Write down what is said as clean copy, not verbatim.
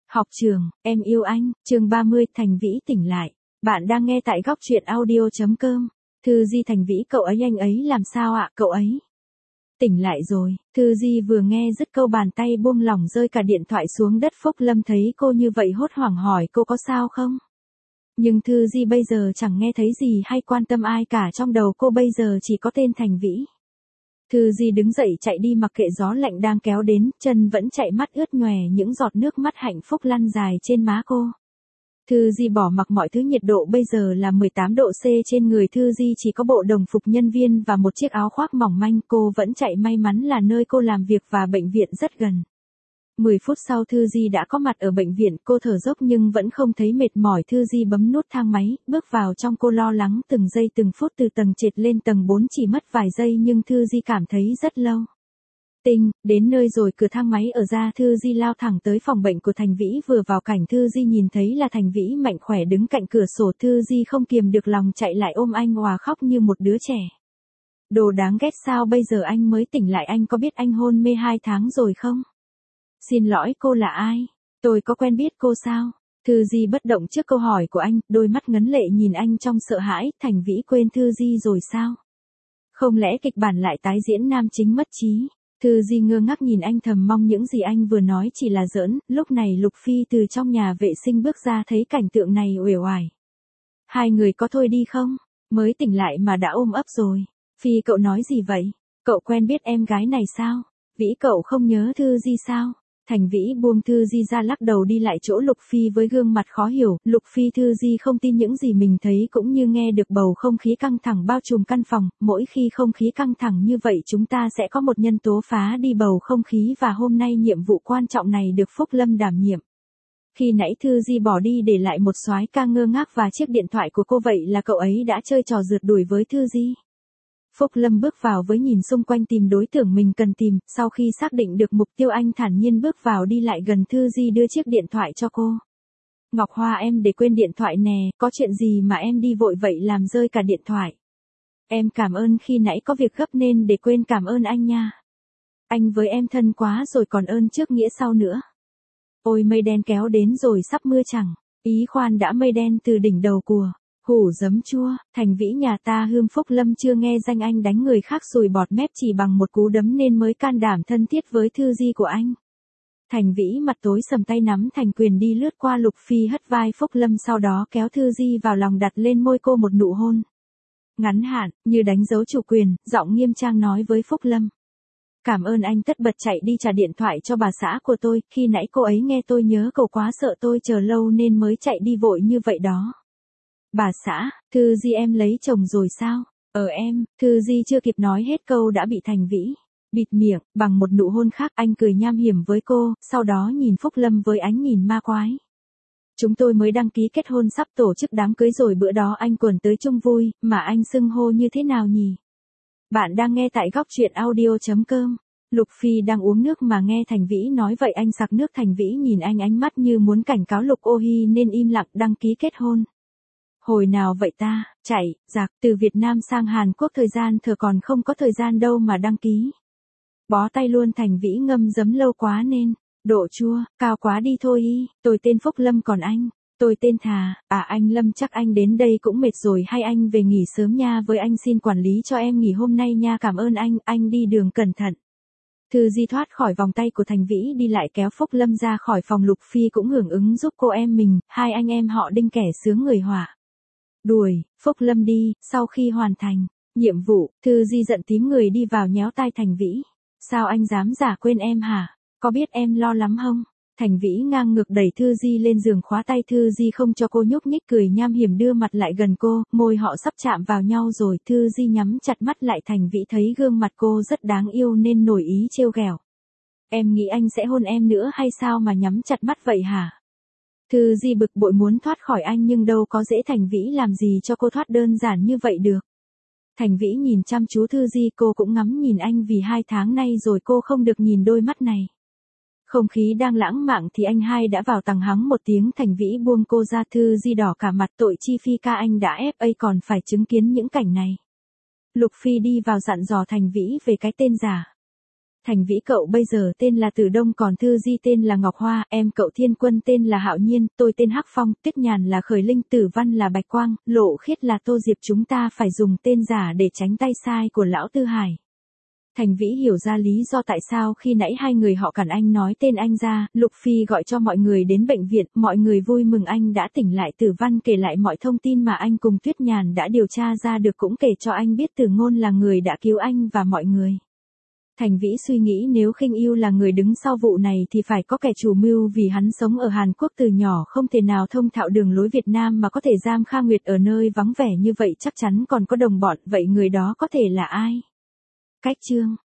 Học trường, em yêu anh, chương 30, Thành Vĩ tỉnh lại. Bạn đang nghe tại góc truyện audio.com. Thư Di. Thành Vĩ, cậu ấy, anh ấy làm sao ạ, cậu ấy tỉnh lại rồi. Thư Di vừa nghe dứt câu bàn tay buông lỏng rơi cả điện thoại xuống đất. Phúc Lâm thấy cô như vậy hốt hoảng hỏi cô có sao không. Nhưng Thư Di bây giờ chẳng nghe thấy gì hay quan tâm ai cả, trong đầu cô bây giờ chỉ có tên Thành Vĩ. Thư Di đứng dậy chạy đi mặc kệ gió lạnh đang kéo đến, chân vẫn chạy, mắt ướt nhòe, những giọt nước mắt hạnh phúc lăn dài trên má cô. Thư Di bỏ mặc mọi thứ, nhiệt độ bây giờ là 18 độ C, trên người Thư Di chỉ có bộ đồng phục nhân viên và một chiếc áo khoác mỏng manh. Cô vẫn chạy, may mắn là nơi cô làm việc và bệnh viện rất gần. 10 phút sau Thư Di đã có mặt ở bệnh viện, cô thở dốc nhưng vẫn không thấy mệt mỏi. Thư Di bấm nút thang máy, bước vào trong, cô lo lắng từng giây từng phút, từ tầng trệt lên tầng 4 chỉ mất vài giây nhưng Thư Di cảm thấy rất lâu. Đến nơi rồi, cửa thang máy ở ra, Thư Di lao thẳng tới phòng bệnh của Thành Vĩ. Vừa vào cảnh Thư Di nhìn thấy là Thành Vĩ mạnh khỏe đứng cạnh cửa sổ. Thư Di không kiềm được lòng chạy lại ôm anh, òa khóc như một đứa trẻ. Đồ đáng ghét, sao bây giờ anh mới tỉnh lại, anh có biết anh hôn mê 2 tháng rồi không? Xin lỗi, cô là ai? Tôi có quen biết cô sao? Thư Di bất động trước câu hỏi của anh, đôi mắt ngấn lệ nhìn anh trong sợ hãi. Thành Vĩ quên Thư Di rồi sao? Không lẽ kịch bản lại tái diễn, nam chính mất trí? Thư Di ngơ ngác nhìn anh, thầm mong những gì anh vừa nói chỉ là giỡn. Lúc này Lục Phi từ trong nhà vệ sinh bước ra, thấy cảnh tượng này uể oải. Hai người có thôi đi không? Mới tỉnh lại mà đã ôm ấp rồi. Phi, cậu nói gì vậy? Cậu quen biết em gái này sao? Vĩ, cậu không nhớ Thư Di sao? Thành Vĩ buông Thư Di ra, lắc đầu đi lại chỗ Lục Phi với gương mặt khó hiểu. Lục Phi, Thư Di không tin những gì mình thấy, cũng như nghe được bầu không khí căng thẳng bao trùm căn phòng. Mỗi khi không khí căng thẳng như vậy chúng ta sẽ có một nhân tố phá đi bầu không khí, và hôm nay nhiệm vụ quan trọng này được Phúc Lâm đảm nhiệm. Khi nãy Thư Di bỏ đi để lại một soái ca ngơ ngác và chiếc điện thoại của cô, vậy là cậu ấy đã chơi trò rượt đuổi với Thư Di. Phúc Lâm bước vào với nhìn xung quanh tìm đối tượng mình cần tìm, sau khi xác định được mục tiêu anh thản nhiên bước vào, đi lại gần Thư Di đưa chiếc điện thoại cho cô. Ngọc Hoa, em để quên điện thoại nè, có chuyện gì mà em đi vội vậy làm rơi cả điện thoại? Em cảm ơn, khi nãy có việc gấp nên để quên, cảm ơn anh nha. Anh với em thân quá rồi, còn ơn trước nghĩa sau nữa. Ôi mây đen kéo đến rồi, sắp mưa chẳng? Ý khoan đã, mây đen từ đỉnh đầu cùa. Hủ giấm chua, Thành Vĩ nhà ta hươm. Phúc Lâm chưa nghe danh anh đánh người khác sùi bọt mép chỉ bằng một cú đấm nên mới can đảm thân thiết với Thư Di của anh. Thành Vĩ mặt tối sầm, tay nắm thành quyền đi lướt qua Lục Phi, hất vai Phúc Lâm, sau đó kéo Thư Di vào lòng, đặt lên môi cô một nụ hôn ngắn hạn, như đánh dấu chủ quyền, giọng nghiêm trang nói với Phúc Lâm. Cảm ơn anh, tất bật chạy đi trả điện thoại cho bà xã của tôi, khi nãy cô ấy nghe tôi nhớ cậu quá, sợ tôi chờ lâu nên mới chạy đi vội như vậy đó. Bà xã, Thư Di em lấy chồng rồi sao? Em, Thư Di chưa kịp nói hết câu đã bị Thành Vĩ bịt miệng bằng một nụ hôn khác. Anh cười nham hiểm với cô, sau đó nhìn Phúc Lâm với ánh nhìn ma quái. Chúng tôi mới đăng ký kết hôn, sắp tổ chức đám cưới rồi, bữa đó anh quần tới chung vui, mà anh xưng hô như thế nào nhỉ? Bạn đang nghe tại góc truyện audio.com. Lục Phi đang uống nước mà nghe Thành Vĩ nói vậy anh sặc nước. Thành Vĩ nhìn anh, ánh mắt như muốn cảnh cáo Lục Ô Hi nên im lặng. Đăng ký kết hôn? Hồi nào vậy ta? Chạy giặc từ Việt Nam sang Hàn Quốc, thời gian thở còn không có thời gian đâu mà đăng ký. Bó tay luôn. Thành Vĩ ngâm giấm lâu quá nên độ chua cao quá đi thôi y. Tôi tên Phúc Lâm, còn anh? Tôi tên Thà. À anh Lâm, chắc anh đến đây cũng mệt rồi, hay anh về nghỉ sớm nha, với anh xin quản lý cho em nghỉ hôm nay nha, cảm ơn anh đi đường cẩn thận. Thư Di thoát khỏi vòng tay của Thành Vĩ, đi lại kéo Phúc Lâm ra khỏi phòng. Lục Phi cũng hưởng ứng giúp cô em mình, hai anh em họ Đinh kẻ sướng người họa. Đuổi Phúc Lâm đi. Sau khi hoàn thành nhiệm vụ, Thư Di giận tím người đi vào nhéo tai Thành Vĩ. Sao anh dám giả quên em hả? Có biết em lo lắm không? Thành Vĩ ngang ngược đẩy Thư Di lên giường, khóa tay Thư Di không cho cô nhúc nhích, cười nham hiểm đưa mặt lại gần cô, môi họ sắp chạm vào nhau rồi. Thư Di nhắm chặt mắt lại. Thành Vĩ thấy gương mặt cô rất đáng yêu nên nổi ý trêu ghẹo. Em nghĩ anh sẽ hôn em nữa hay sao mà nhắm chặt mắt vậy hả? Thư Di bực bội muốn thoát khỏi anh nhưng đâu có dễ, Thành Vĩ làm gì cho cô thoát đơn giản như vậy được. Thành Vĩ nhìn chăm chú Thư Di, cô cũng ngắm nhìn anh, vì 2 tháng nay rồi cô không được nhìn đôi mắt này. Không khí đang lãng mạn thì anh hai đã vào tầng, hắng một tiếng. Thành Vĩ buông cô ra. Thư Di đỏ cả mặt, tội chi Phi ca, anh đã FA còn phải chứng kiến những cảnh này. Lục Phi đi vào dặn dò Thành Vĩ về cái tên giả Thành Vĩ cậu bây giờ tên là Từ Đông, còn Thư Di tên là Ngọc Hoa, em cậu Thiên Quân tên là Hạo Nhiên, tôi tên Hắc Phong, Tuyết Nhàn là Khởi Linh, Tử Văn là Bạch Quang, Lộ Khiết là Tô Diệp, chúng ta phải dùng tên giả để tránh tay sai của lão Tư Hải. Thành Vĩ hiểu ra lý do tại sao khi nãy hai người họ cản anh nói tên anh ra, Lục Phi gọi cho mọi người đến bệnh viện, mọi người vui mừng anh đã tỉnh lại. Tử Văn kể lại mọi thông tin mà anh cùng Tuyết Nhàn đã điều tra ra được, cũng kể cho anh biết Từ Ngôn là người đã cứu anh và mọi người. Thành Vĩ suy nghĩ nếu Khinh Yêu là người đứng sau vụ này thì phải có kẻ chủ mưu, vì hắn sống ở Hàn Quốc từ nhỏ không thể nào thông thạo đường lối Việt Nam mà có thể giam Kha Nguyệt ở nơi vắng vẻ như vậy, chắc chắn còn có đồng bọn, vậy người đó có thể là ai? Cách chương